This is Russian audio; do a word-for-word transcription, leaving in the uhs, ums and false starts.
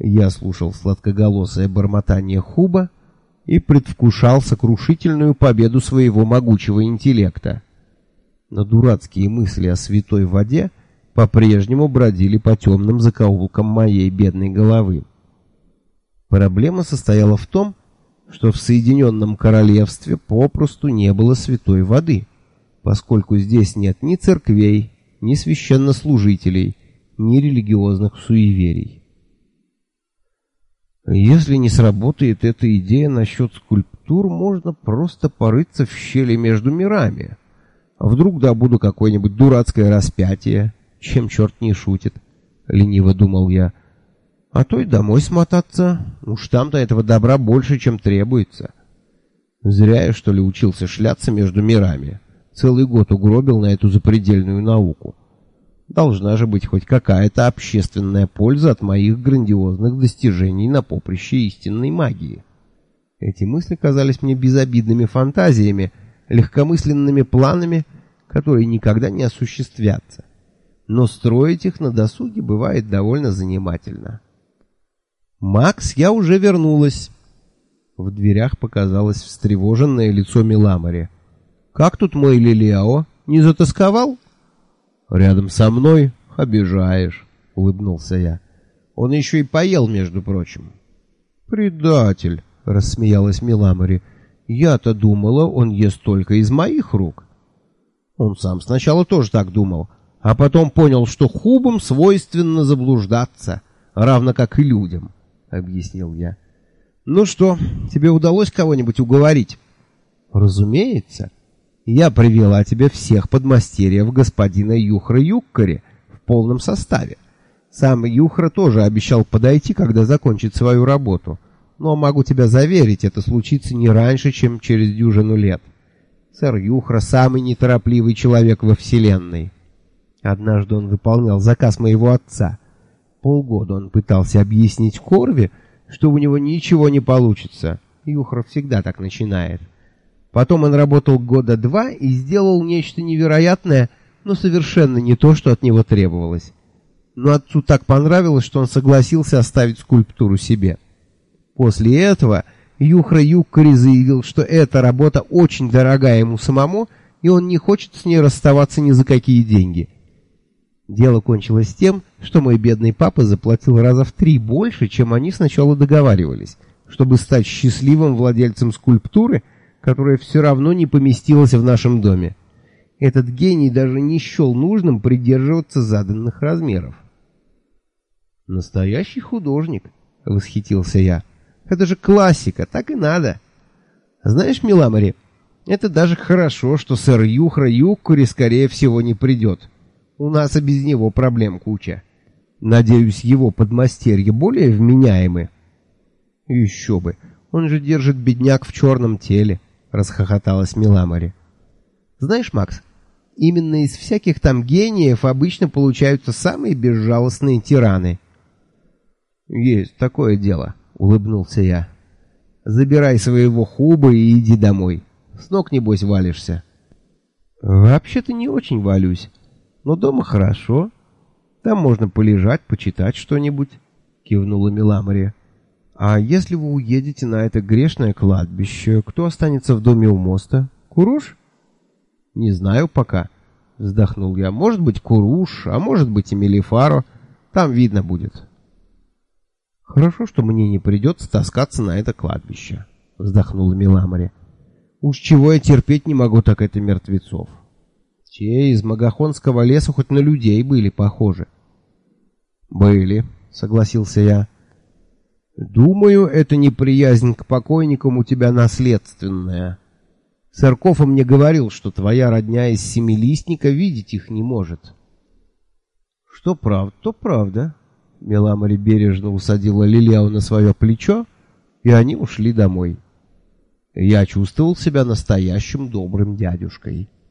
Я слушал сладкоголосое бормотание Хуба и предвкушал сокрушительную победу своего могучего интеллекта. Но дурацкие мысли о святой воде по-прежнему бродили по темным закоулкам моей бедной головы. Проблема состояла в том, что в Соединенном Королевстве попросту не было святой воды, поскольку здесь нет ни церквей, ни священнослужителей, ни религиозных суеверий. Если не сработает эта идея насчет скульптур, можно просто порыться в щели между мирами. А вдруг добуду какое-нибудь дурацкое распятие, чем черт не шутит, — лениво думал я. А то и домой смотаться, уж там-то этого добра больше, чем требуется. Зря я, что ли, учился шляться между мирами. Целый год угробил на эту запредельную науку. Должна же быть хоть какая-то общественная польза от моих грандиозных достижений на поприще истинной магии. Эти мысли казались мне безобидными фантазиями, легкомысленными планами, которые никогда не осуществятся. Но строить их на досуге бывает довольно занимательно. «Макс, я уже вернулась!» В дверях показалось встревоженное лицо Миламори. «Как тут мой Лилиао? Не затасковал?» «Рядом со мной обижаешь», — улыбнулся я. «Он еще и поел, между прочим». «Предатель», — рассмеялась Миламори. «Я-то думала, он ест только из моих рук». Он сам сначала тоже так думал, а потом понял, что хубам свойственно заблуждаться, равно как и людям, — объяснил я. «Ну что, тебе удалось кого-нибудь уговорить?» «Разумеется. Я привела тебе всех подмастерьев господина Юхра Юккари в полном составе. Сам Юхра тоже обещал подойти, когда закончит свою работу. Но могу тебя заверить, это случится не раньше, чем через дюжину лет. Сэр Юхра — самый неторопливый человек во вселенной. Однажды он выполнял заказ моего отца. Полгода он пытался объяснить Корви, что у него ничего не получится. Юхра всегда так начинает. Потом он работал года два и сделал нечто невероятное, но совершенно не то, что от него требовалось. Но отцу так понравилось, что он согласился оставить скульптуру себе. После этого Юхра Юккари заявил, что эта работа очень дорогая ему самому, и он не хочет с ней расставаться ни за какие деньги. Дело кончилось тем, что мой бедный папа заплатил раза в три больше, чем они сначала договаривались, чтобы стать счастливым владельцем скульптуры, которая все равно не поместилась в нашем доме. Этот гений даже не счел нужным придерживаться заданных размеров. «Настоящий художник», — восхитился я. «Это же классика, так и надо. Знаешь, Миламори, это даже хорошо, что сэр Юхра Юккари скорее всего не придет. У нас и без него проблем куча. Надеюсь, его подмастерья более вменяемы». «Еще бы, он же держит бедняк в черном теле», — расхохоталась Миламори. «Знаешь, Макс, именно из всяких там гениев обычно получаются самые безжалостные тираны». «Есть такое дело», — улыбнулся я. «Забирай своего Хуба и иди домой. С ног, небось, валишься». «Вообще-то не очень валюсь, но дома хорошо. Там можно полежать, почитать что-нибудь», — кивнула Миламори. «А если вы уедете на это грешное кладбище, кто останется в доме у моста? Куруш?» «Не знаю пока», — вздохнул я. «Может быть, Куруш, а может быть и Мелифаро. Там видно будет». «Хорошо, что мне не придется таскаться на это кладбище», — вздохнула Миламори. «Уж чего я терпеть не могу, так это мертвецов. Те из Магахонского леса хоть на людей были похожи». «Были», — согласился я. «Думаю, эта неприязнь к покойникам у тебя наследственная. Сэр Кофа мне говорил, что твоя родня из Семилистника видеть их не может». «Что правда, то правда». Миламори бережно усадила Лилиау на свое плечо, и они ушли домой. Я чувствовал себя настоящим добрым дядюшкой.